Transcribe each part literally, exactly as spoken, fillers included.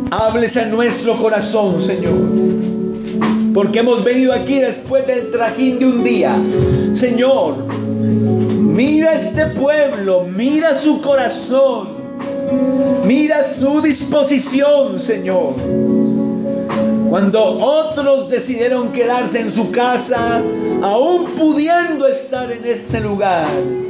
hables a nuestro corazón, Señor. Porque hemos venido aquí después del trajín de un día. Señor, mira este pueblo, mira su corazón, mira su disposición, Señor. Cuando otros decidieron quedarse en su casa, aún pudiendo estar en este lugar,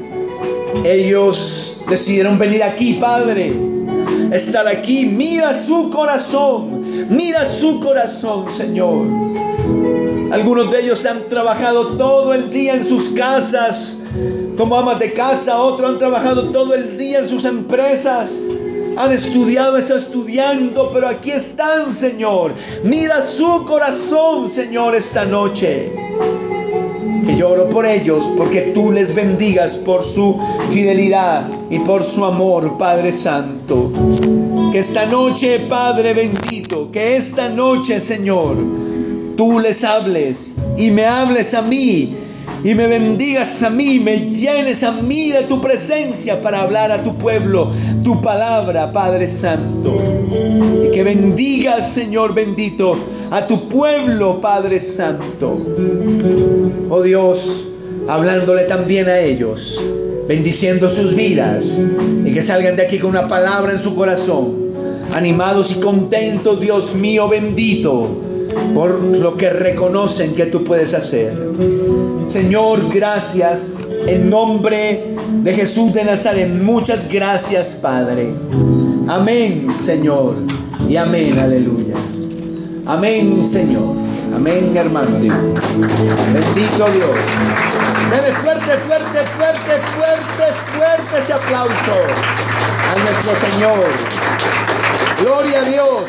ellos decidieron venir aquí, Padre. Estar aquí, mira su corazón, mira su corazón, Señor. Algunos de ellos han trabajado todo el día en sus casas como amas de casa, otros han trabajado todo el día en sus empresas, han estudiado, están estudiando, pero aquí están, Señor. Mira su corazón, Señor, esta noche. Que yo oro por ellos, porque tú les bendigas por su fidelidad y por su amor, Padre Santo. Que esta noche, Padre bendito, que esta noche, Señor, tú les hables y me hables a mí y me bendigas a mí, me llenes a mí de tu presencia para hablar a tu pueblo tu palabra, Padre Santo. Y que bendigas, Señor bendito, a tu pueblo, Padre Santo. Oh Dios, hablándole también a ellos, bendiciendo sus vidas, y que salgan de aquí con una palabra en su corazón, animados y contentos, Dios mío bendito, por lo que reconocen que tú puedes hacer. Señor, gracias en nombre de Jesús de Nazaret. Muchas gracias, Padre. Amén, Señor, y amén, aleluya. Amén, Señor. Amén, hermano Dios. Bendito Dios. Dale fuerte, fuerte, fuerte, fuerte, fuerte ese aplauso a nuestro Señor. Gloria a Dios.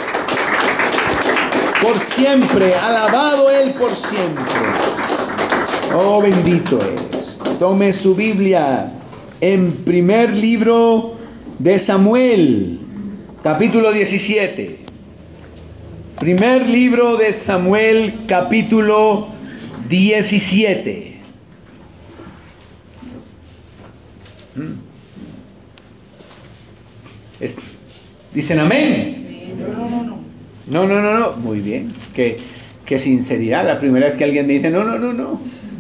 Por siempre, alabado Él por siempre. Oh, bendito es. Tome su Biblia en primer libro de Samuel, capítulo diecisiete. Primer libro de Samuel, capítulo diecisiete. Es, ¿Dicen amén? No, no, no. No, no, no, no. Muy bien. Qué, qué sinceridad. La primera vez que alguien me dice no, no, no, no.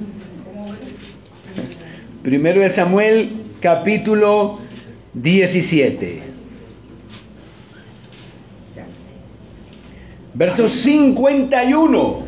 Primero de Samuel, capítulo diecisiete. Verso cincuenta y uno.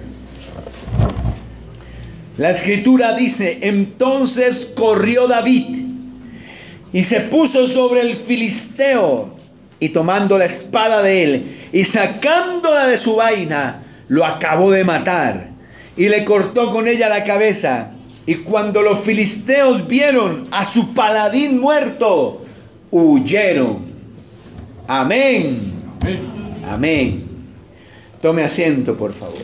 La escritura dice: entonces corrió David y se puso sobre el filisteo, y tomando la espada de él y sacándola de su vaina, lo acabó de matar y le cortó con ella la cabeza. Y cuando los filisteos vieron a su paladín muerto, huyeron. Amén. Amén. Amén. Tome asiento, por favor.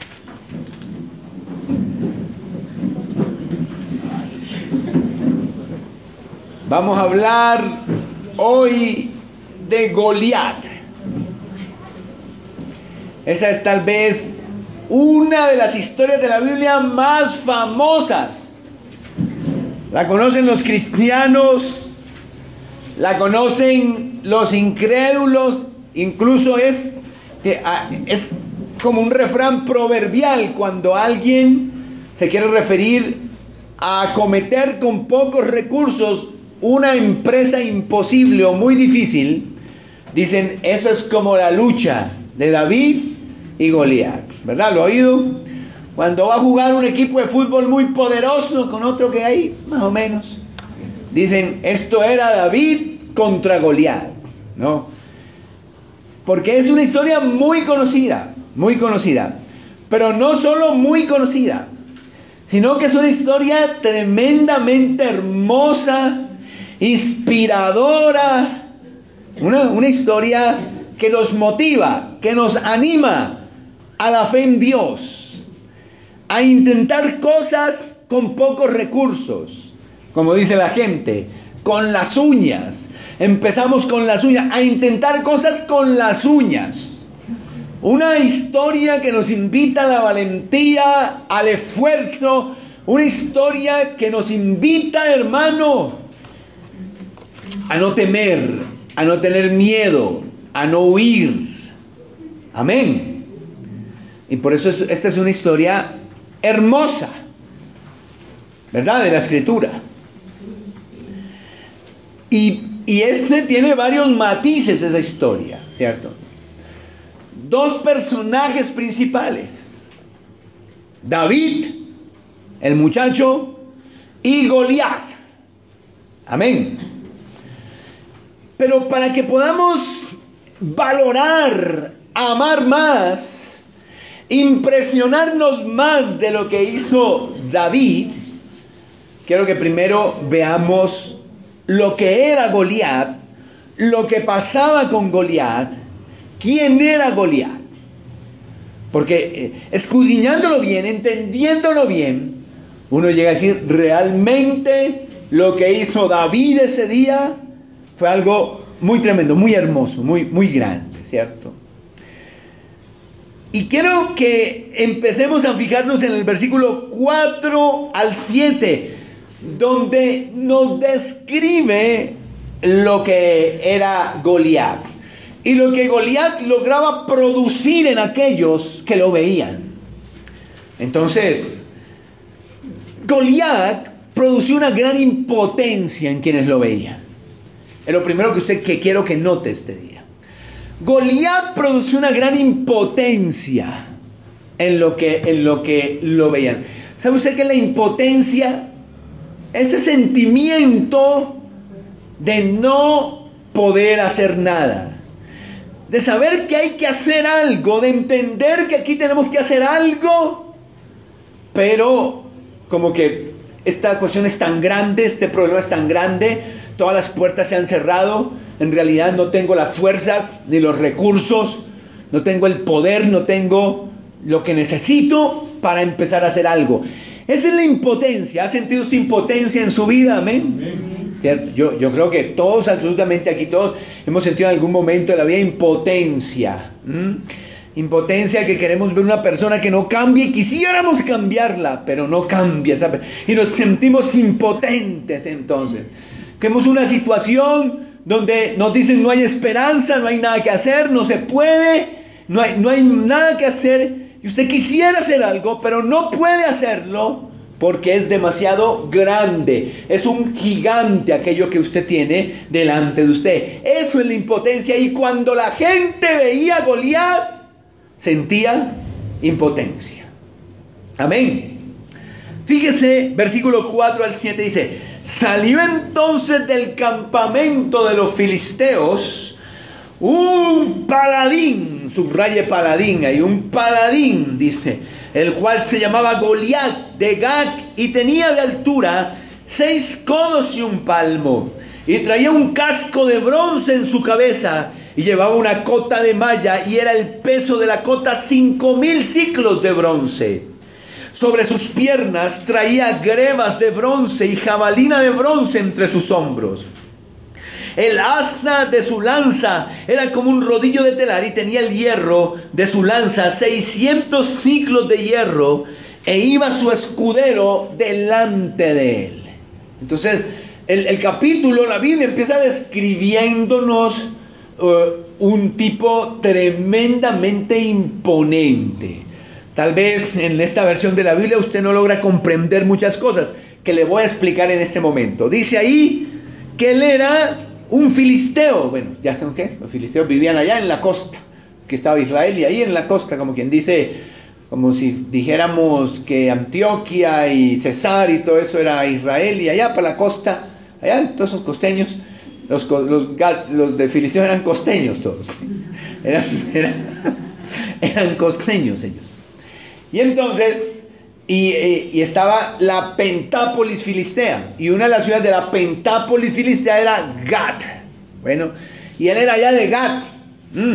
Vamos a hablar hoy de Goliat. Esa es tal vez una de las historias de la Biblia más famosas. La conocen los cristianos, la conocen los incrédulos, incluso es, es como un refrán proverbial cuando alguien se quiere referir a acometer con pocos recursos una empresa imposible o muy difícil. Dicen, eso es como la lucha de David y Goliat, ¿verdad? ¿Lo ha oído? Cuando va a jugar un equipo de fútbol muy poderoso con otro que hay más o menos, dicen, esto era David contra Goliat, ¿no? Porque es una historia muy conocida, muy conocida, pero no solo muy conocida, sino que es una historia tremendamente hermosa, inspiradora, una, una historia que nos motiva, que nos anima a la fe en Dios, a intentar cosas con pocos recursos, como dice la gente, con las uñas. Empezamos con las uñas, a intentar cosas con las uñas. Una historia que nos invita a la valentía, al esfuerzo, una historia que nos invita, hermano, a no temer, a no tener miedo, a no huir, Amén. Y por eso es, esta es una historia hermosa, ¿verdad? De la Escritura. Y, y este tiene varios matices, esa historia, ¿cierto? Dos personajes principales: David, el muchacho, y Goliat. Amén. Pero para que podamos valorar, amar más, impresionarnos más de lo que hizo David, quiero que primero veamos lo que era Goliat, lo que pasaba con Goliat, quién era Goliat. Porque eh, escudriñándolo bien, entendiéndolo bien, uno llega a decir, realmente lo que hizo David ese día fue algo muy tremendo, muy hermoso, muy, muy grande, ¿cierto? Y quiero que empecemos a fijarnos en el versículo cuatro al siete, donde nos describe lo que era Goliat y lo que Goliat lograba producir en aquellos que lo veían. Entonces, Goliat producía una gran impotencia en quienes lo veían. Es lo primero que usted que quiero que note este día. Goliat produció una gran impotencia en lo que, en lo que lo veían. ¿Sabe usted qué es la impotencia? Ese sentimiento de no poder hacer nada, de saber que hay que hacer algo, de entender que aquí tenemos que hacer algo, pero como que esta cuestión es tan grande, este problema es tan grande, todas las puertas se han cerrado, en realidad no tengo las fuerzas ni los recursos, no tengo el poder, no tengo lo que necesito para empezar a hacer algo. Esa es la impotencia. ¿Ha sentido usted impotencia en su vida? Amén. Amén. ¿Cierto? Yo, yo creo que todos, absolutamente aquí todos, hemos sentido en algún momento de la vida impotencia. ¿Mm? Impotencia, que queremos ver una persona que no cambie, quisiéramos cambiarla, pero no cambia, ¿sabe? Y nos sentimos impotentes entonces. Vemos una situación donde nos dicen no hay esperanza, no hay nada que hacer, no se puede, no hay, no hay nada que hacer. Y usted quisiera hacer algo, pero no puede hacerlo porque es demasiado grande. Es un gigante aquello que usted tiene delante de usted. Eso es la impotencia. Y cuando la gente veía a Goliat, sentía impotencia. Amén. Fíjese, versículo cuatro al siete dice: salió entonces del campamento de los filisteos un paladín, subraye paladín, hay un paladín, dice, el cual se llamaba Goliat de Gat, y tenía de altura seis codos y un palmo, y traía un casco de bronce en su cabeza, y llevaba una cota de malla, y era el peso de la cota cinco mil siclos de bronce. Sobre sus piernas traía grebas de bronce y jabalina de bronce entre sus hombros. El asna de su lanza era como un rodillo de telar, y tenía el hierro de su lanza seiscientos ciclos de hierro, e iba su escudero delante de él. Entonces, el, el capítulo, la Biblia empieza describiéndonos uh, un tipo tremendamente imponente. Tal vez en esta versión de la Biblia usted no logra comprender muchas cosas que le voy a explicar en este momento. Dice ahí que él era un filisteo. Bueno, ya saben qué es. Los filisteos vivían allá en la costa, que estaba Israel, y ahí en la costa, como quien dice, como si dijéramos que Antioquia y Cesar y todo eso era Israel, y allá para la costa, allá todos esos costeños, los, los, los de filisteos eran costeños todos. Eran, eran, eran costeños ellos. Y entonces, y, y, y estaba la Pentápolis filistea, y una de las ciudades de la Pentápolis filistea era Gat. Bueno, y él era allá de Gat. Mm.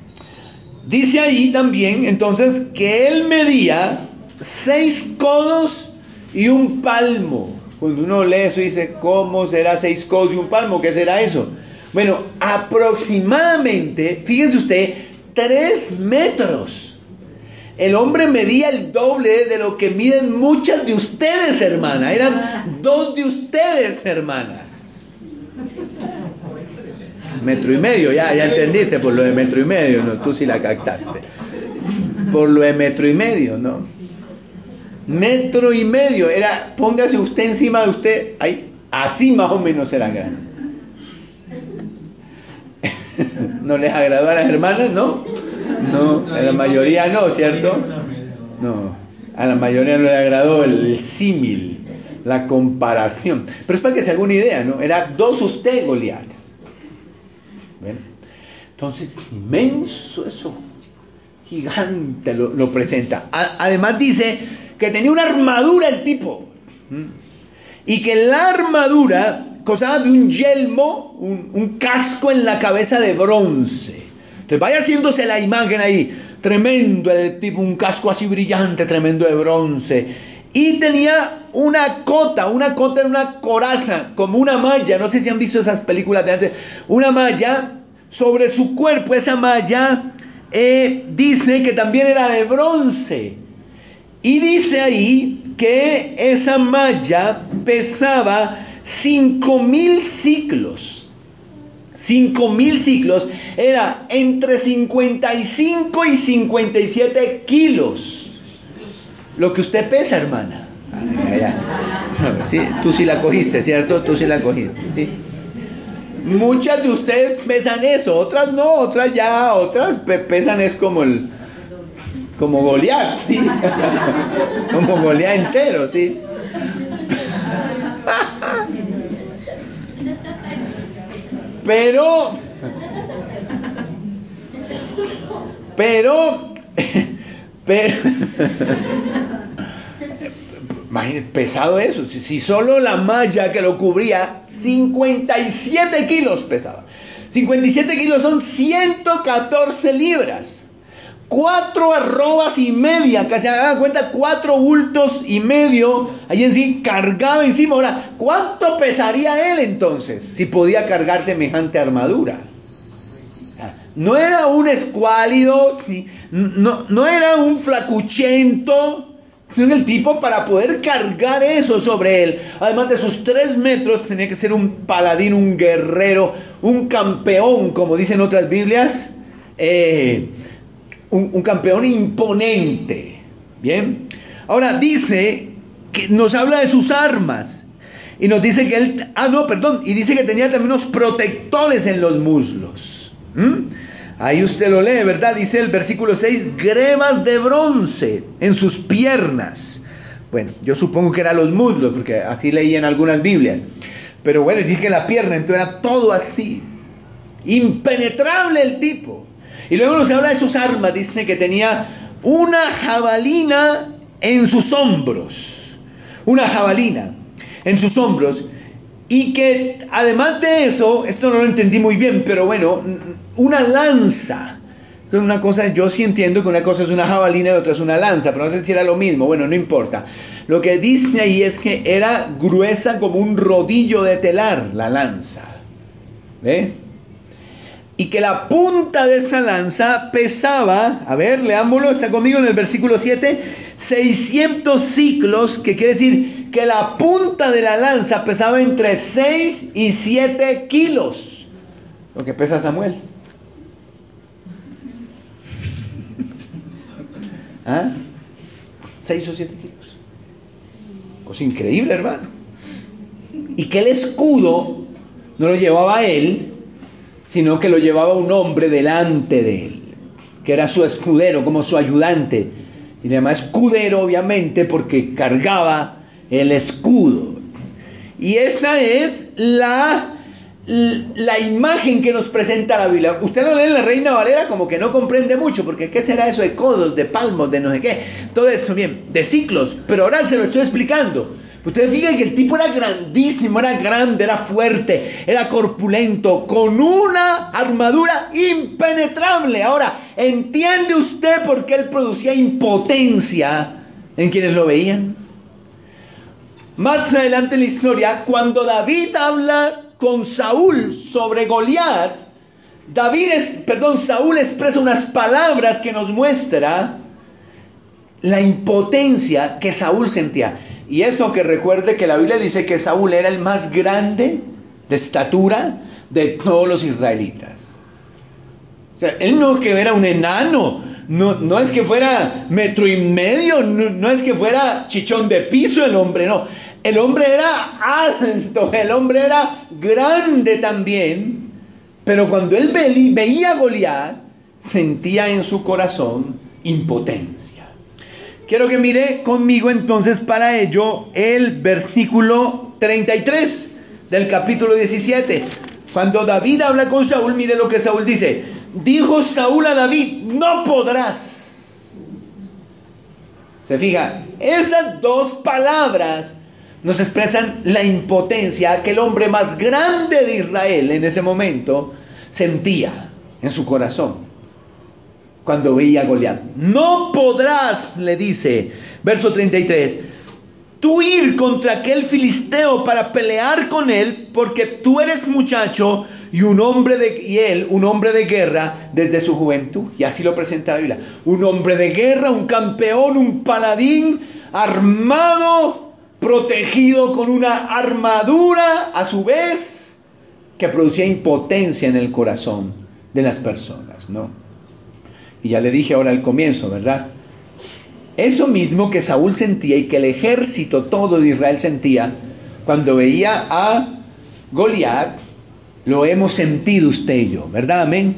Dice ahí también, entonces, que él medía seis codos y un palmo. Cuando uno lee eso dice, ¿cómo será seis codos y un palmo? ¿Qué será eso? Bueno, aproximadamente, fíjese usted, tres metros. El hombre medía el doble de lo que miden muchas de ustedes, hermanas. Eran dos de ustedes, hermanas. Metro y medio, ya, ya entendiste por lo de metro y medio, no, tú sí la captaste. Por lo de metro y medio, ¿no? Metro y medio, era, póngase usted encima de usted, ahí, así más o menos era grande. ¿No les agradó a las hermanas? No, no, a la mayoría no, ¿cierto? No, a la mayoría no le agradó el, el símil, la comparación. Pero es para que se haga una idea, ¿no? Era dos usted, Goliat. ¿Ven? Entonces, inmenso eso, gigante lo, lo presenta. A, además dice que tenía una armadura el tipo. ¿Mm? Y que la armadura costaba de un yelmo, un, un casco en la cabeza de bronce. Entonces vaya haciéndose la imagen ahí. Tremendo el tipo, un casco así brillante, tremendo de bronce. Y tenía una cota, una cota era una coraza, como una malla. No sé si han visto esas películas de antes. Una malla sobre su cuerpo. Esa malla eh, dice que también era de bronce. Y dice ahí que esa malla pesaba cinco mil ciclos. Cinco mil ciclos era entre cincuenta y cinco y cincuenta y siete kilos. Lo que usted pesa, hermana. Ay, ay, ay. Sí, tú sí la cogiste, ¿cierto? Tú sí la cogiste, ¿sí? Muchas de ustedes pesan eso, otras no, otras ya, otras pesan es como el, como Goliat, ¿sí? Como Goliat entero, ¿sí? Pero, pero, pero, imagínate, pesado eso, si, si solo la malla que lo cubría, cincuenta y siete kilos pesaba. cincuenta y siete kilos son ciento catorce libras. Cuatro arrobas y media, que se hagan cuenta, cuatro bultos y medio, ahí en sí, cargaba encima. Ahora, ¿cuánto pesaría él entonces, si podía cargar semejante armadura? No era un escuálido, no, no era un flacuchento, sino el tipo para poder cargar eso sobre él, además de sus tres metros, tenía que ser un paladín, un guerrero, un campeón, como dicen otras Biblias, eh... Un, un campeón imponente. Bien. Ahora dice que nos habla de sus armas. Y nos dice que él. Ah, no, perdón. Y dice que tenía también unos protectores en los muslos. ¿Mm? Ahí usted lo lee, ¿verdad? Dice el versículo seis: grebas de bronce en sus piernas. Bueno, yo supongo que eran los muslos, porque así leí en algunas Biblias. Pero bueno, dice que la pierna, entonces era todo así. Impenetrable el tipo. Y luego nos habla de sus armas, dice que tenía una jabalina en sus hombros, una jabalina en sus hombros, y que además de eso, esto no lo entendí muy bien, pero bueno, una lanza. Una cosa, yo sí entiendo que una cosa es una jabalina y otra es una lanza, pero no sé si era lo mismo, bueno, no importa. Lo que dice ahí es que era gruesa como un rodillo de telar, la lanza. ¿Ve? Y que la punta de esa lanza pesaba, a ver, leámoslo, está conmigo en el versículo siete, seiscientos ciclos, que quiere decir que la punta de la lanza pesaba entre seis y siete kilos, lo que pesa Samuel. ¿Ah? seis o siete kilos. Cosa increíble, hermano. Y que el escudo no lo llevaba él, sino que lo llevaba un hombre delante de él, que era su escudero, como su ayudante. Y le llama escudero, obviamente, porque cargaba el escudo. Y esta es la, la imagen que nos presenta la Biblia. Usted lo lee en la Reina Valera como que no comprende mucho, porque ¿qué será eso de codos, de palmos, de no sé qué? Todo eso, bien, de ciclos, pero ahora se lo estoy explicando. Ustedes fijan que el tipo era grandísimo, era grande, era fuerte, era corpulento, con una armadura impenetrable. Ahora, ¿entiende usted por qué él producía impotencia en quienes lo veían? Más adelante en la historia, cuando David habla con Saúl sobre Goliat, David es, perdón, Saúl expresa unas palabras que nos muestra la impotencia que Saúl sentía. Y eso que recuerde que la Biblia dice que Saúl era el más grande de estatura de todos los israelitas. O sea, él no que era un enano, no, no es que fuera metro y medio, no, no es que fuera chichón de piso el hombre, no. El hombre era alto, el hombre era grande también, pero cuando él ve, veía a Goliat, sentía en su corazón impotencia. Quiero que mire conmigo entonces para ello el versículo treinta y tres del capítulo diecisiete. Cuando David habla con Saúl, mire lo que Saúl dice. Dijo Saúl a David, no podrás. Se fija, esas dos palabras nos expresan la impotencia que el hombre más grande de Israel en ese momento sentía en su corazón cuando veía a Goliat. No podrás, le dice, verso treinta y tres, tú ir contra aquel filisteo para pelear con él, porque tú eres muchacho y un hombre de y él un hombre de guerra desde su juventud. Y así lo presenta la Biblia. Un hombre de guerra, un campeón, un paladín armado, protegido con una armadura a su vez que producía impotencia en el corazón de las personas, ¿no? Y ya le dije ahora al comienzo, ¿verdad? Eso mismo que Saúl sentía y que el ejército todo de Israel sentía cuando veía a Goliat, lo hemos sentido usted y yo, ¿verdad? Amén.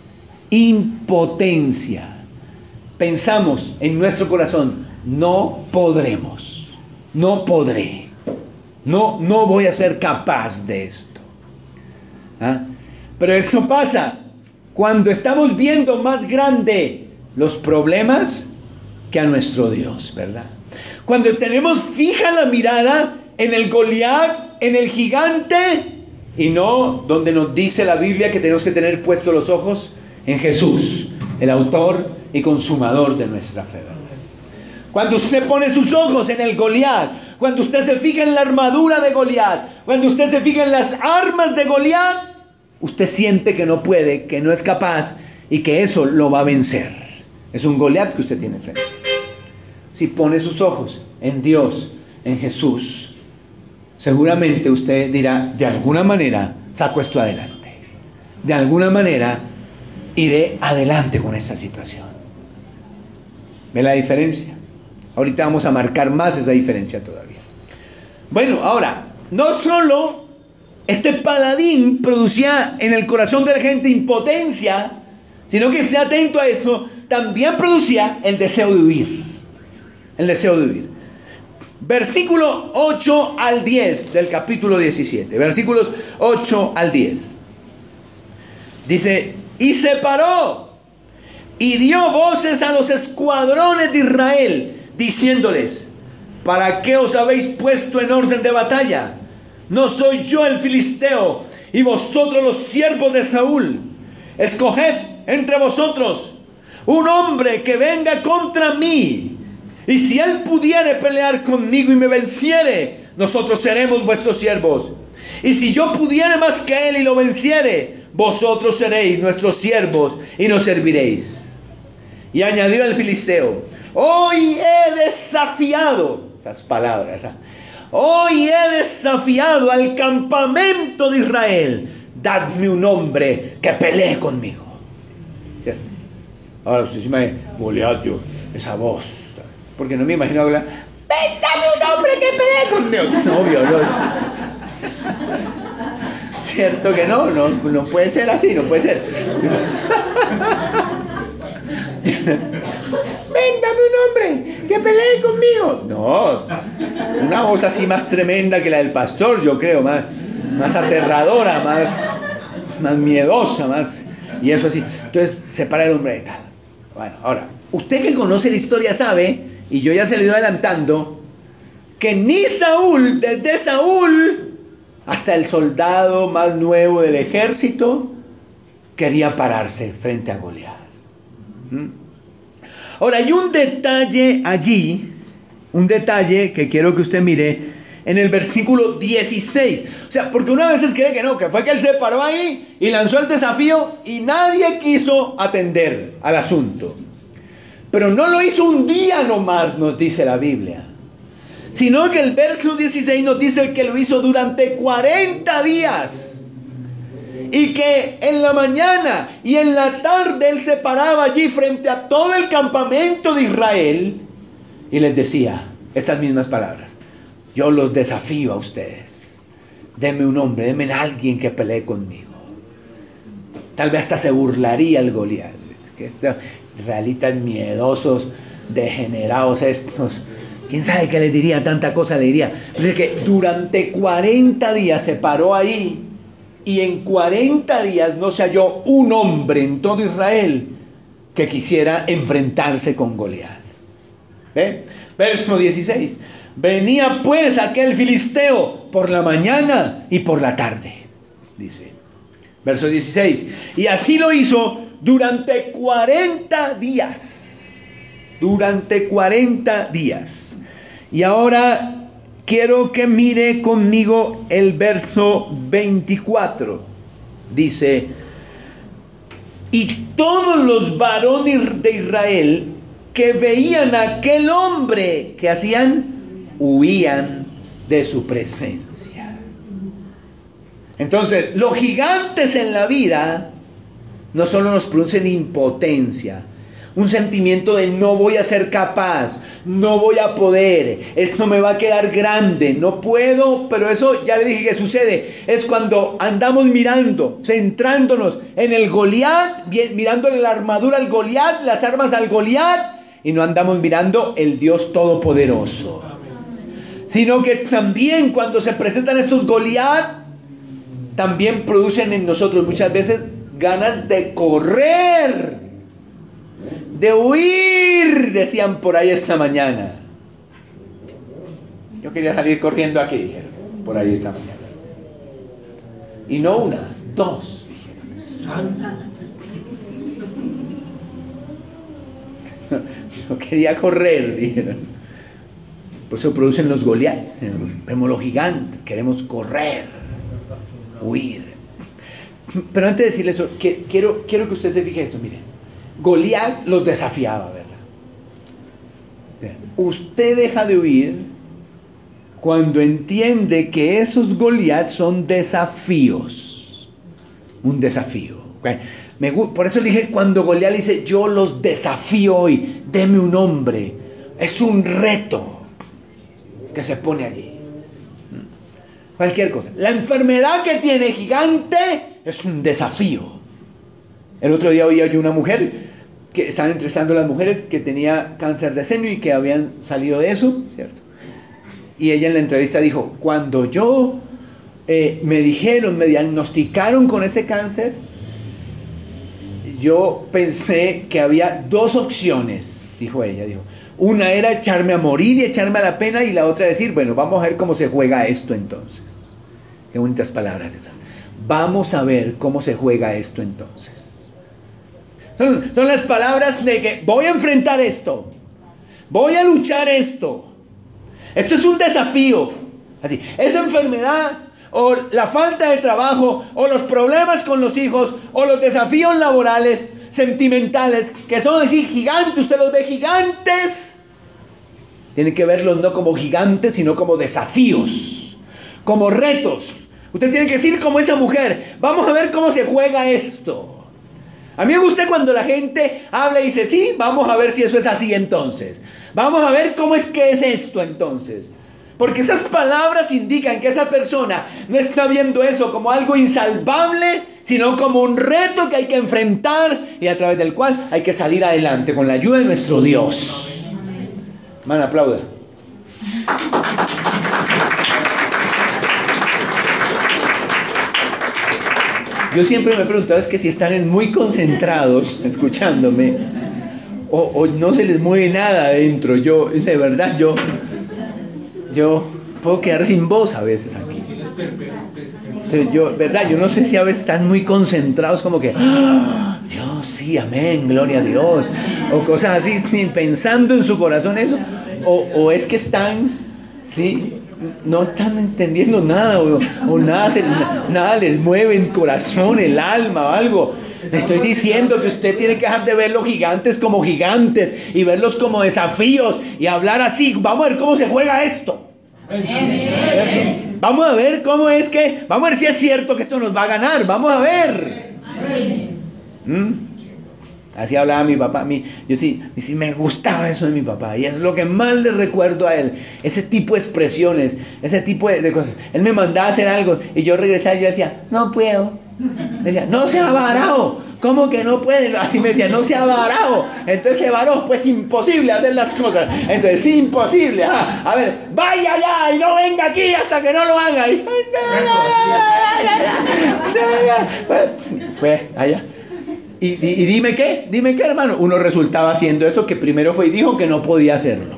Impotencia. Pensamos en nuestro corazón, no podremos, no podré, no, no voy a ser capaz de esto. ¿Ah? Pero eso pasa cuando estamos viendo más grande los problemas que a nuestro Dios, ¿verdad? Cuando tenemos fija la mirada en el Goliat, en el gigante, y no donde nos dice la Biblia que tenemos que tener puestos los ojos en Jesús, el autor y consumador de nuestra fe, ¿verdad? Cuando usted pone sus ojos en el Goliat, cuando usted se fija en la armadura de Goliat, cuando usted se fija en las armas de Goliat, usted siente que no puede, que no es capaz y que eso lo va a vencer. Es un Goliat que usted tiene frente. Si pone sus ojos en Dios, en Jesús, seguramente usted dirá, de alguna manera saco esto adelante. De alguna manera iré adelante con esta situación. ¿Ve la diferencia? Ahorita vamos a marcar más esa diferencia todavía. Bueno, ahora, no solo este paladín producía en el corazón de la gente impotencia, sino que esté atento a esto, también producía el deseo de huir. El deseo de huir. Versículo ocho al diez del capítulo diecisiete. Versículos ocho al diez. Dice, y se paró y dio voces a los escuadrones de Israel, diciéndoles, ¿para qué os habéis puesto en orden de batalla? ¿No soy yo el filisteo y vosotros los siervos de Saúl? Escoged entre vosotros un hombre que venga contra mí, y si él pudiere pelear conmigo y me venciere, nosotros seremos vuestros siervos. Y si yo pudiere más que él y lo venciere, vosotros seréis nuestros siervos y nos serviréis. Y añadió el filisteo, hoy he desafiado, esas palabras, ¿eh? Hoy he desafiado al campamento de Israel, dadme un hombre que pelee conmigo. ¿Cierto? Ahora usted se me Goliat, esa voz, porque no me imagino hablar, ven, dame un hombre que pelee conmigo. No, obvio, no. Cierto que no, no, no puede ser así, no puede ser. Ven, dame un hombre que pelee conmigo. No, una voz así más tremenda que la del pastor, yo creo, más, más aterradora, más, más miedosa, más, y eso así. Entonces se para el hombre y tal. Bueno, ahora, usted que conoce la historia sabe, y yo ya se lo he ido adelantando, que ni Saúl, desde Saúl hasta el soldado más nuevo del ejército, quería pararse frente a Goliat. ¿Mm? Ahora, hay un detalle allí, un detalle que quiero que usted mire en el versículo dieciséis. O sea, porque uno a veces cree que no, que fue que él se paró ahí y lanzó el desafío y nadie quiso atender al asunto. Pero no lo hizo un día nomás, nos dice la Biblia, sino que el verso dieciséis nos dice que lo hizo durante cuarenta días. Y que en la mañana y en la tarde él se paraba allí frente a todo el campamento de Israel y les decía estas mismas palabras: yo los desafío a ustedes, denme un hombre, denme a alguien que pelee conmigo. Tal vez hasta se burlaría el Goliat. Es que estos israelitas miedosos, degenerados estos, quién sabe qué les diría, tanta cosa le diría. Pero es que durante cuarenta días se paró ahí. Y en cuarenta días no se halló un hombre en todo Israel que quisiera enfrentarse con Goliat. ¿Ve? Verso dieciséis. Venía pues aquel filisteo por la mañana y por la tarde, dice. Verso dieciséis. Y así lo hizo durante cuarenta días. Durante cuarenta días. Y ahora quiero que mire conmigo el verso veinticuatro. Dice: y todos los varones de Israel que veían a aquel hombre, ¿qué hacían? Huían de su presencia. Entonces, los gigantes en la vida no solo nos producen impotencia, un sentimiento de no voy a ser capaz, no voy a poder, esto me va a quedar grande, no puedo. Pero eso ya le dije que sucede, es cuando andamos mirando, centrándonos en el Goliat, mirándole la armadura al Goliat, las armas al Goliat, y no andamos mirando el Dios Todopoderoso. Sino que también cuando se presentan estos Goliat, también producen en nosotros muchas veces ganas de correr, de huir, decían por ahí esta mañana. Yo quería salir corriendo aquí, dijeron, por ahí esta mañana. Y no una, dos, dijeron. Yo quería correr, dijeron. Por eso producen los Goliat. Vemos los gigantes, queremos correr, huir. Pero antes de decirle eso, que, quiero, quiero que usted se fije esto, miren. Goliat los desafiaba, ¿verdad? Usted deja de huir cuando entiende que esos Goliat son desafíos. Un desafío. ¿Okay? Me, por eso le dije, cuando Goliat le dice, yo los desafío hoy, deme un hombre. Es un reto que se pone allí. Cualquier cosa. La enfermedad que tiene gigante es un desafío. El otro día oía yo una mujer que estaban entrevistando a las mujeres que tenía cáncer de seno y que habían salido de eso, ¿cierto? Y ella en la entrevista dijo, cuando yo eh, me dijeron, me diagnosticaron con ese cáncer, yo pensé que había dos opciones, dijo ella, dijo, una era echarme a morir y echarme a la pena, y la otra decir, bueno, vamos a ver cómo se juega esto entonces. Qué bonitas palabras esas. Vamos a ver cómo se juega esto entonces. Son, son las palabras de que voy a enfrentar esto, voy a luchar esto. Esto es un desafío. Así, esa enfermedad, o la falta de trabajo, o los problemas con los hijos, o los desafíos laborales, sentimentales, que son así gigantes, usted los ve gigantes, tiene que verlos no como gigantes, sino como desafíos, como retos. Usted tiene que decir como esa mujer, vamos a ver cómo se juega esto. A mí me gusta cuando la gente habla y dice, sí, vamos a ver si eso es así entonces. Vamos a ver cómo es que es esto entonces. Porque esas palabras indican que esa persona no está viendo eso como algo insalvable, sino como un reto que hay que enfrentar y a través del cual hay que salir adelante con la ayuda de nuestro Dios. Man, aplauda. Yo siempre me he preguntado, es que si están muy concentrados escuchándome, o, o no se les mueve nada adentro. Yo, de verdad, yo, yo puedo quedar sin voz a veces aquí. Entonces, yo, verdad, yo no sé si a veces están muy concentrados, como que, ¡ah! Dios, sí, amén, gloria a Dios, o cosas así, pensando en su corazón eso, o, o es que están, sí, no están entendiendo nada, o, o nada, se, nada les mueve el corazón, el alma o algo. Le estoy diciendo que usted tiene que dejar de ver los gigantes como gigantes y verlos como desafíos y hablar así. Vamos a ver cómo se juega esto. Vamos a ver cómo es que, vamos a ver si es cierto que esto nos va a ganar. Vamos a ver. ¿Mm? Así hablaba mi papá. Mi, yo sí, sí me gustaba eso de mi papá. Y es lo que más le recuerdo a él. Ese tipo de expresiones, ese tipo de, de cosas. Él me mandaba a hacer algo y yo regresaba y yo decía, no puedo. Me decía, no sea varao. ¿Cómo que no puede? Así me decía, no sea varao. Entonces se varó, pues imposible hacer las cosas. Entonces sí, imposible. Ah, a ver, vaya allá y no venga aquí hasta que no lo haga. Y, fue allá. Y, y, y dime qué, dime qué, hermano. Uno resultaba haciendo eso que primero fue y dijo que no podía hacerlo.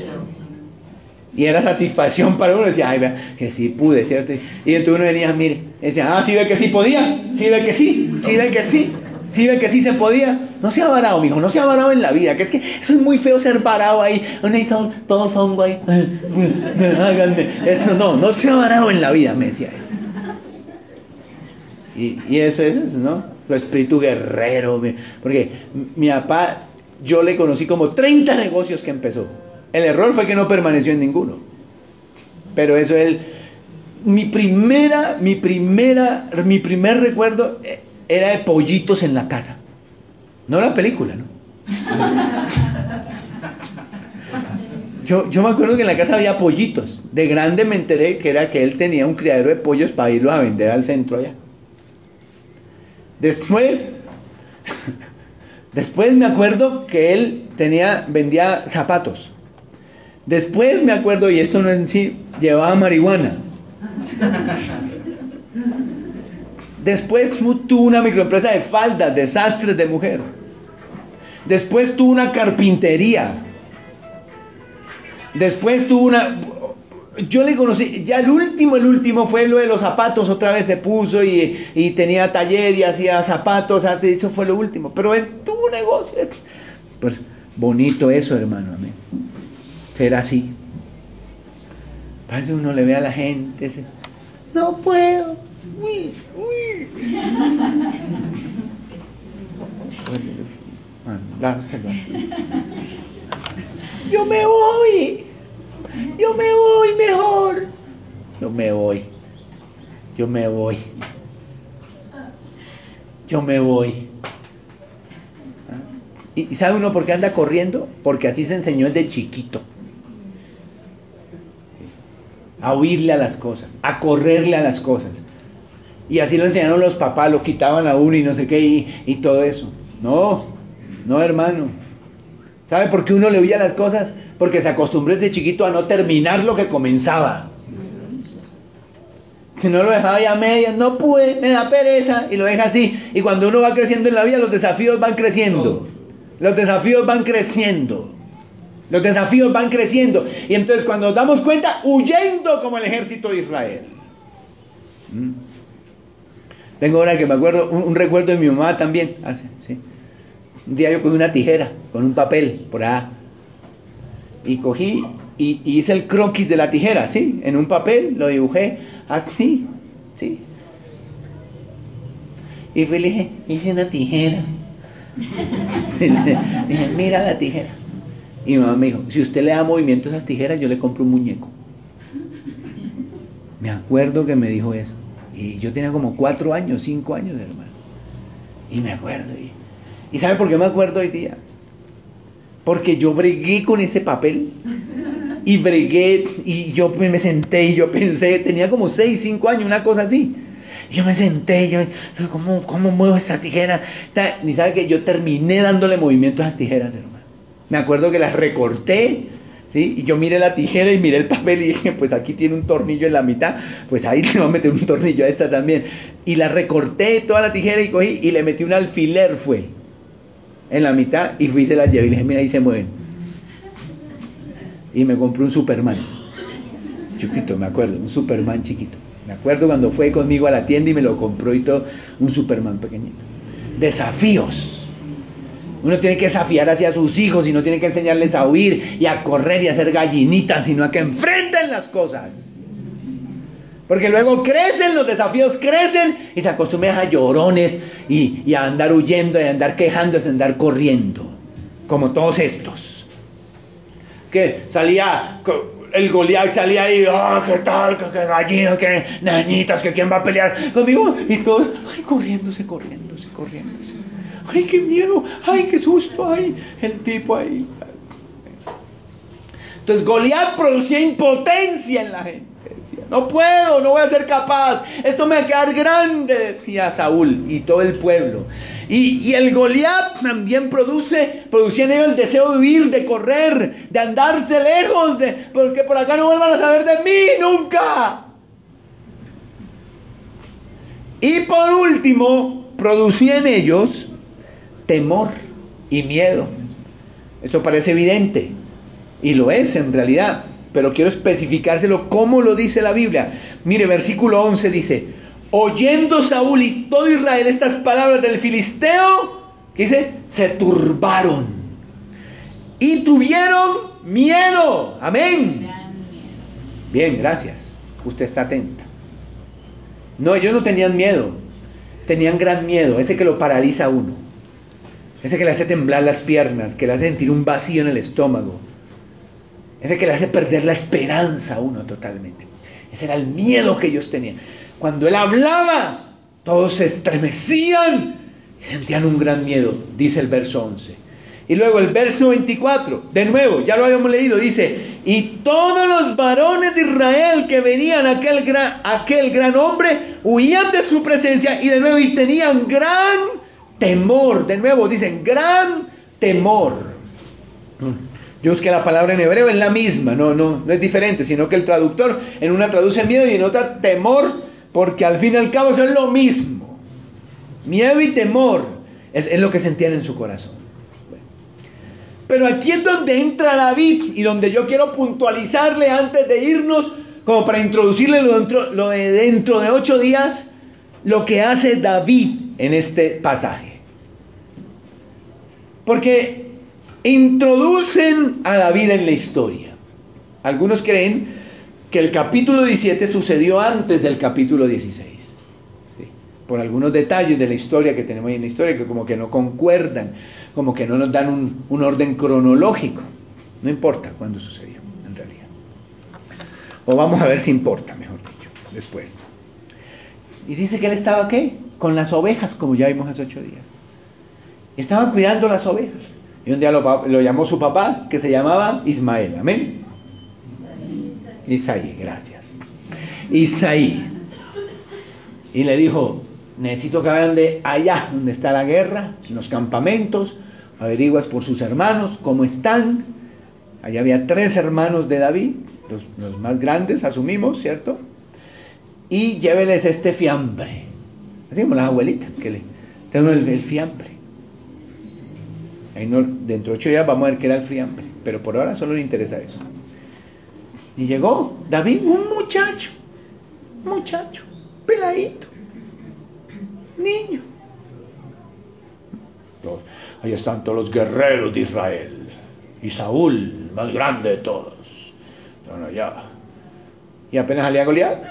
Y era satisfacción para uno. Decía, ay, vea, que sí pude, ¿cierto? Y entonces uno venía, mire, decía, ah, sí ve que sí podía, sí ve que sí, sí ve que sí, sí ve que sí se podía. No sea varado, mijo, no sea varado en la vida, que es que eso es muy feo ser varado ahí. Todos son guay. Háganme. Esto no, no sea varado en la vida, me decía él. Y, y eso es eso, ¿no? Tu espíritu guerrero. Porque mi papá, yo le conocí como treinta negocios que empezó. El error fue que no permaneció en ninguno. Pero eso él, mi primera, mi primera, mi primer recuerdo era de pollitos en la casa. No la película, ¿no? Yo, yo me acuerdo que en la casa había pollitos. De grande me enteré que era que él tenía un criadero de pollos para irlos a vender al centro allá. Después, después me acuerdo que él tenía, vendía zapatos. Después me acuerdo, y esto no es en sí, llevaba marihuana. Después tuvo una microempresa de faldas, de sastres de mujer. Después tuvo una carpintería. Después tuvo una... Yo le conocí, ya el último, el último fue lo de los zapatos, otra vez se puso y, y tenía taller y hacía zapatos, eso fue lo último. Pero él tuvo negocios. Pues bonito eso, hermano, amén. Ser así. A veces uno le ve a la gente, ese, no puedo. Uy, uy. Mandárselo así. Yo me voy. Yo me voy mejor. Yo me voy. Yo me voy. Yo me voy. ¿Y, y sabe uno por qué anda corriendo? Porque así se enseñó desde chiquito. A huirle a las cosas, a correrle a las cosas. Y así lo enseñaron los papás, lo quitaban a uno y no sé qué, y, y todo eso. No, no, hermano. ¿Sabe por qué uno le huye a las cosas? Porque se acostumbró desde chiquito a no terminar lo que comenzaba. Si no lo dejaba ya a medias, no pude, me da pereza, y lo deja así. Y cuando uno va creciendo en la vida, los desafíos van creciendo. Los desafíos van creciendo. Los desafíos van creciendo. Y entonces cuando nos damos cuenta, huyendo como el ejército de Israel. ¿Mm? Tengo ahora que me acuerdo, un, un recuerdo de mi mamá también. Hace, ¿sí? Un día yo cogí una tijera con un papel por allá. Y cogí y, y hice el croquis de la tijera, ¿sí? En un papel, lo dibujé así, ¿sí? Y fui y le dije, hice una tijera. Dije, mira la tijera. Y mi mamá me dijo, si usted le da movimiento a esas tijeras, yo le compro un muñeco. Me acuerdo que me dijo eso. Y yo tenía como cuatro años, cinco años, hermano. Y me acuerdo. Y, ¿y sabe por qué me acuerdo hoy día? Porque yo bregué con ese papel. Y bregué, y yo me senté y yo pensé, tenía como seis, cinco años, una cosa así. Y yo me senté, y yo, ¿cómo, cómo muevo esas tijeras? Y sabe que yo terminé dándole movimiento a esas tijeras, hermano. Me acuerdo que las recorté, ¿sí? Y yo miré la tijera y miré el papel y dije, pues aquí tiene un tornillo en la mitad, pues ahí le voy a meter un tornillo a esta también. Y la recorté toda la tijera y cogí y le metí un alfiler, fue, en la mitad, y fui y se la llevé y le dije, mira, ahí se mueven. Y me compré un Superman, chiquito, me acuerdo, un Superman chiquito. Me acuerdo cuando fue conmigo a la tienda y me lo compró y todo, un Superman pequeñito. Desafíos. Uno tiene que desafiar hacia sus hijos y no tiene que enseñarles a huir y a correr y a hacer gallinitas, sino a que enfrenten las cosas. Porque luego crecen, los desafíos crecen y se acostumbran a llorones y, y a andar huyendo y a andar quejándose, a andar corriendo. Como todos estos. Que salía, el Goliat salía ahí, ah, qué tal, qué, qué gallinas, qué nañitas, que quién va a pelear conmigo. Y todos, ay, corriéndose, corriéndose, corriéndose. Ay, qué miedo, ay, qué susto, ay, el tipo ahí. Entonces Goliat producía impotencia en la gente. Decía, no puedo, no voy a ser capaz, esto me va a quedar grande, decía Saúl y todo el pueblo. Y, y el Goliat también produce, producía en ellos el deseo de huir, de correr, de andarse lejos, de, porque por acá no vuelvan a saber de mí nunca. Y por último, producía en ellos temor y miedo. Esto parece evidente, y lo es en realidad, pero quiero especificárselo como lo dice la Biblia. Mire, versículo once dice: oyendo Saúl y todo Israel estas palabras del filisteo, ¿qué dice? Se turbaron y tuvieron miedo. Amén. Bien, gracias. Usted está atenta. No, ellos no tenían miedo, tenían gran miedo, ese que lo paraliza a uno, ese que le hace temblar las piernas, que le hace sentir un vacío en el estómago, ese que le hace perder la esperanza a uno totalmente. Ese era el miedo que ellos tenían. Cuando él hablaba, todos se estremecían y sentían un gran miedo, dice el verso once. Y luego el verso veinticuatro, de nuevo, ya lo habíamos leído, dice: y todos los varones de Israel que venían a aquel gran, aquel gran hombre, huían de su presencia, y de nuevo, y tenían gran temor. De nuevo, dicen, gran temor. Yo busqué la palabra en hebreo, es la misma, no, no, no es diferente, sino que el traductor en una traduce miedo y en otra temor, porque al fin y al cabo son lo mismo. Miedo y temor es, es lo que sentían en su corazón. Bueno. Pero aquí es donde entra David y donde yo quiero puntualizarle antes de irnos, como para introducirle lo, dentro, lo de dentro de ocho días, lo que hace David en este pasaje. Porque introducen a David en la historia. Algunos creen que el capítulo diecisiete sucedió antes del capítulo dieciséis, ¿sí? Por algunos detalles de la historia que tenemos ahí en la historia, que como que no concuerdan, como que no nos dan un, un orden cronológico. No importa cuándo sucedió, en realidad. O vamos a ver si importa, mejor dicho, después. Y dice que él estaba, ¿qué? Con las ovejas, como ya vimos hace ocho días. Estaba cuidando las ovejas. Y un día lo, lo llamó su papá, que se llamaba Ismael. Amén. Isaí, Isaí, gracias. Isaí. Y le dijo: necesito que vayan de allá donde está la guerra, en los campamentos, averiguas por sus hermanos cómo están. Allá había tres hermanos de David, los, los más grandes, asumimos, ¿cierto? Y lléveles este fiambre, así como las abuelitas que le traen el, el fiambre. Ahí no, dentro de ocho días vamos a ver qué era el fiambre, pero por ahora solo le interesa eso. Y llegó David, un muchacho, muchacho, peladito, niño. Ahí están todos los guerreros de Israel. Y Saúl, el más grande de todos. Bueno, ya. Y apenas salía Goliat.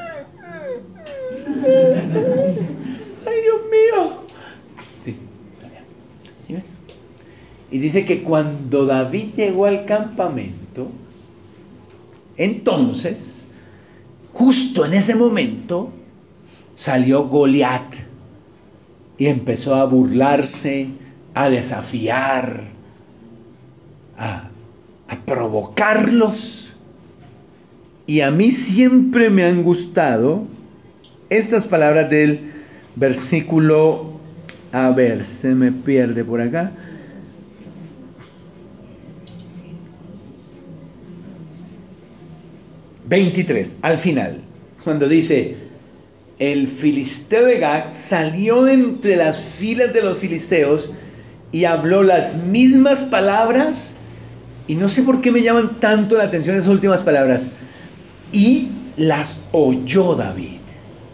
Ay, Dios mío. Sí. Y dice que cuando David llegó al campamento, entonces, justo en ese momento, salió Goliat y empezó a burlarse, a desafiar, a, a provocarlos. Y a mí siempre me han gustado estas palabras del versículo, a ver, se me pierde por acá. veintitrés, al final, cuando dice: el filisteo de Gag salió de entre las filas de los filisteos y habló las mismas palabras, y no sé por qué me llaman tanto la atención esas últimas palabras, y las oyó David.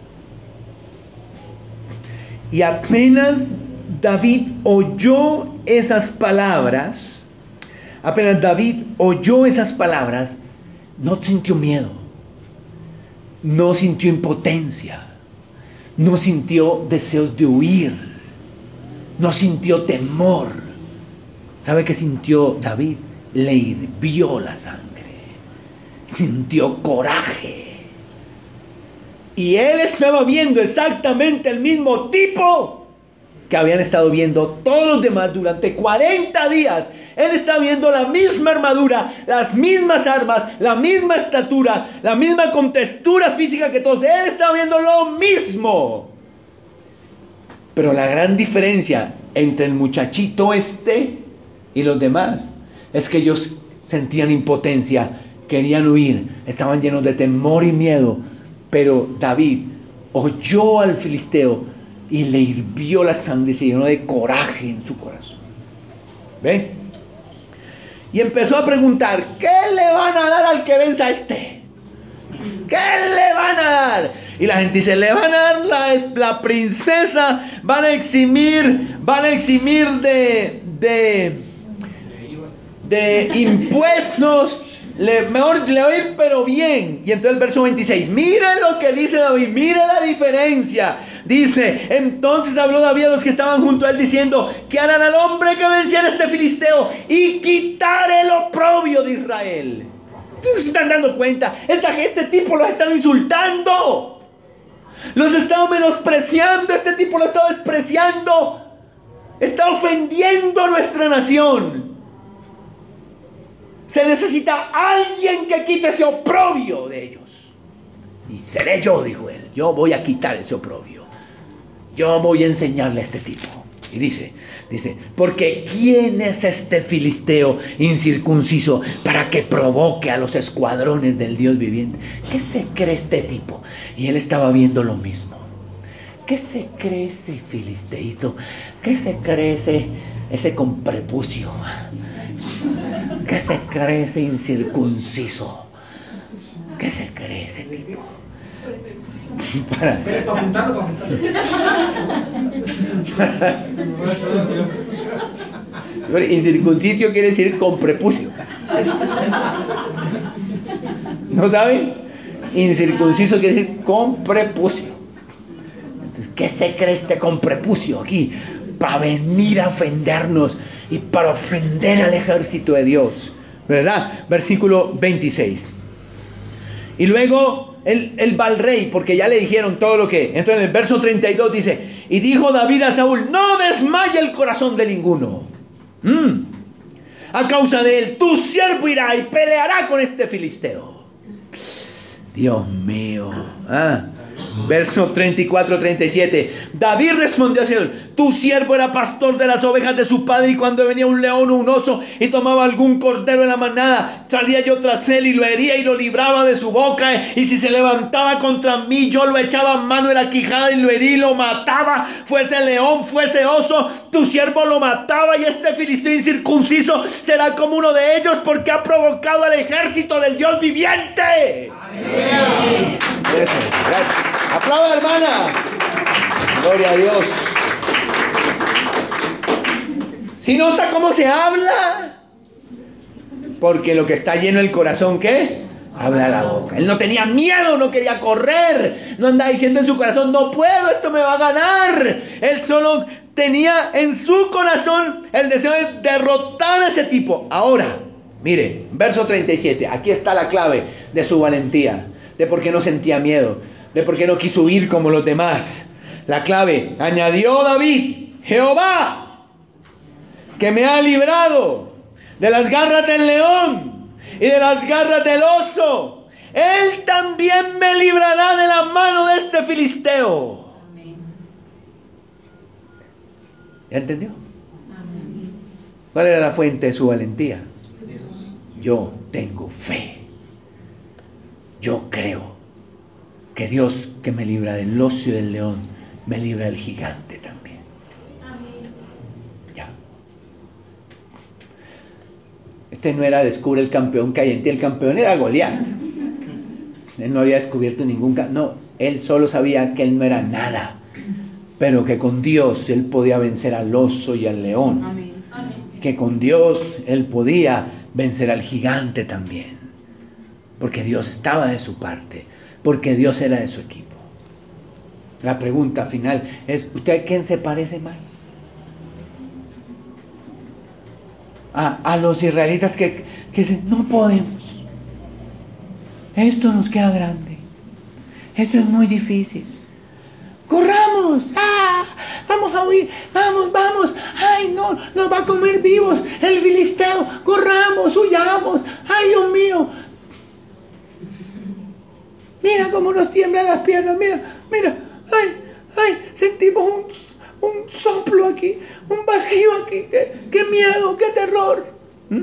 Y apenas David oyó esas palabras, apenas David oyó esas palabras, no sintió miedo, no sintió impotencia, no sintió deseos de huir, no sintió temor. ¿Sabe qué sintió David? Le hirvió la sangre, sintió coraje. Y él estaba viendo exactamente el mismo tipo que habían estado viendo todos los demás durante cuarenta días. Él estaba viendo la misma armadura, las mismas armas, la misma estatura, la misma contextura física que todos. Él estaba viendo lo mismo. Pero la gran diferencia entre el muchachito este y los demás es que ellos sentían impotencia, querían huir, estaban llenos de temor y miedo. Pero David oyó al filisteo y le hirvió la sangre y se llenó de coraje en su corazón. ¿Ve? Y empezó a preguntar: ¿qué le van a dar al que venza a este? ¿Qué le van a dar? Y la gente dice: le van a dar la, la princesa, van a eximir, van a eximir de, de, de impuestos. Le, mejor le va a ir pero bien. Y entonces el verso veintiséis, mire lo que dice David, mire la diferencia. Dice: entonces habló David a los que estaban junto a él diciendo: ¿qué harán al hombre que venciera a este filisteo y quitar el oprobio de Israel? ¿Ustedes se están dando cuenta? Esta, este tipo los están insultando, los está menospreciando, este tipo lo está despreciando, está ofendiendo a nuestra nación. Se necesita alguien que quite ese oprobio de ellos. Y seré yo, dijo él. Yo voy a quitar ese oprobio. Yo voy a enseñarle a este tipo. Y dice, dice, porque ¿quién es este filisteo incircunciso para que provoque a los escuadrones del Dios viviente? ¿Qué se cree este tipo? Y él estaba viendo lo mismo. ¿Qué se cree ese filisteíto? ¿Qué se cree ese, ese con prepucio? ¿Qué se cree ese incircunciso? ¿Qué se cree ese tipo? Para, para, incircunciso quiere decir con prepucio. ¿No saben? Incircunciso quiere decir con prepucio. Entonces, ¿qué se cree este con prepucio aquí? Para venir a ofendernos y para ofender al ejército de Dios, ¿verdad? Versículo veintiséis. Y luego él, él va al rey, porque ya le dijeron todo lo que. Entonces en el verso treinta y dos dice: y dijo David a Saúl: no desmaye el corazón de ninguno. Mm. A causa de él, tu siervo irá y peleará con este filisteo. Dios mío. Ah. Verso treinta y cuatro, treinta y siete. David respondió al Señor: tu siervo era pastor de las ovejas de su padre, y cuando venía un león o un oso y tomaba algún cordero en la manada, salía yo tras él y lo hería y lo libraba de su boca, y si se levantaba contra mí, yo lo echaba mano en la quijada y lo herí y lo mataba, fuese león, fuese oso, tu siervo lo mataba. Y este filisteo incircunciso será como uno de ellos, porque ha provocado al ejército del Dios viviente. Amén. Eso, gracias. Aplauda, hermana. Gloria a Dios. ¿Sí nota cómo se habla? Porque lo que está lleno el corazón, ¿qué? Habla la boca. Él no tenía miedo, no quería correr, no andaba diciendo en su corazón: no puedo, esto me va a ganar. Él solo tenía en su corazón el deseo de derrotar a ese tipo. Ahora, mire, verso treinta y siete. Aquí está la clave de su valentía, de por qué no sentía miedo, de por qué no quiso huir como los demás. La clave: añadió David: Jehová, que me ha librado de las garras del león y de las garras del oso, él también me librará de la mano de este filisteo. Amén. ¿Ya entendió? Amén. ¿Cuál era la fuente de su valentía? Dios. Yo tengo fe. Yo creo que Dios, que me libra del oso y del león, me libra del gigante también. Amén. Ya. Este no era descubre el campeón que hay en ti. El campeón era Goliat. Él no había descubierto ningún ca- no, él solo sabía que él no era nada, pero que con Dios él podía vencer al oso y al león. Amén. Que con Dios él podía vencer al gigante también, porque Dios estaba de su parte, porque Dios era de su equipo. La pregunta final es, ¿usted a quién se parece más? A, a los israelitas que, que dicen, no podemos. Esto nos queda grande. Esto es muy difícil. ¡Corramos! ¡Ah! ¡Vamos a huir! ¡Vamos, vamos! ¡Ay, no! ¡Nos va a comer vivos el filisteo! ¡Corramos! ¡Huyamos! ¡Ay, Dios mío! Mira cómo nos tiemblan las piernas. Mira, mira. ¡Ay, ay! Sentimos un, un soplo aquí. Un vacío aquí. ¡Qué, qué miedo! ¡Qué terror! ¿Mm?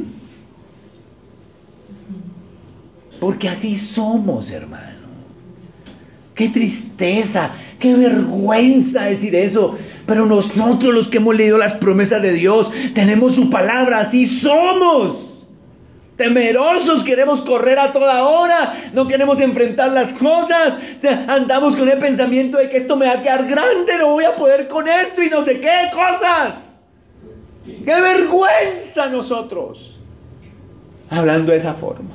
Porque así somos, hermano. Qué tristeza, qué vergüenza decir eso. Pero nosotros, los que hemos leído las promesas de Dios, tenemos su palabra, así somos. Temerosos, queremos correr a toda hora, no queremos enfrentar las cosas. Andamos con el pensamiento de que esto me va a quedar grande, no voy a poder con esto y no sé qué cosas. ¡Qué vergüenza nosotros! Hablando de esa forma.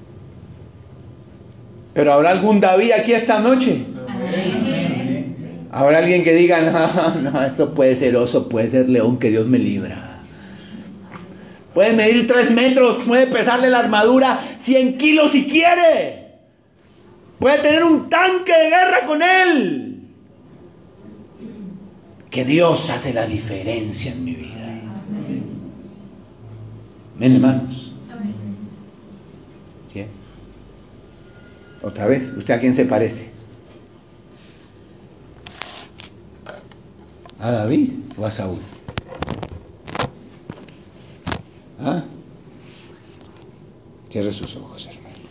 Pero ¿habrá algún David aquí esta noche? Amén. ¿Habrá alguien que diga, no, no, eso puede ser oso, puede ser león, que Dios me libra? Puede medir tres metros, puede pesarle la armadura cien kilos si quiere. Puede tener un tanque de guerra con él. Que Dios hace la diferencia en mi vida. Amén, hermanos. ¿Sí es? Otra vez, ¿usted a quién se parece? ¿A David o a Saúl? ¿Ah? Cierre sus ojos, hermano.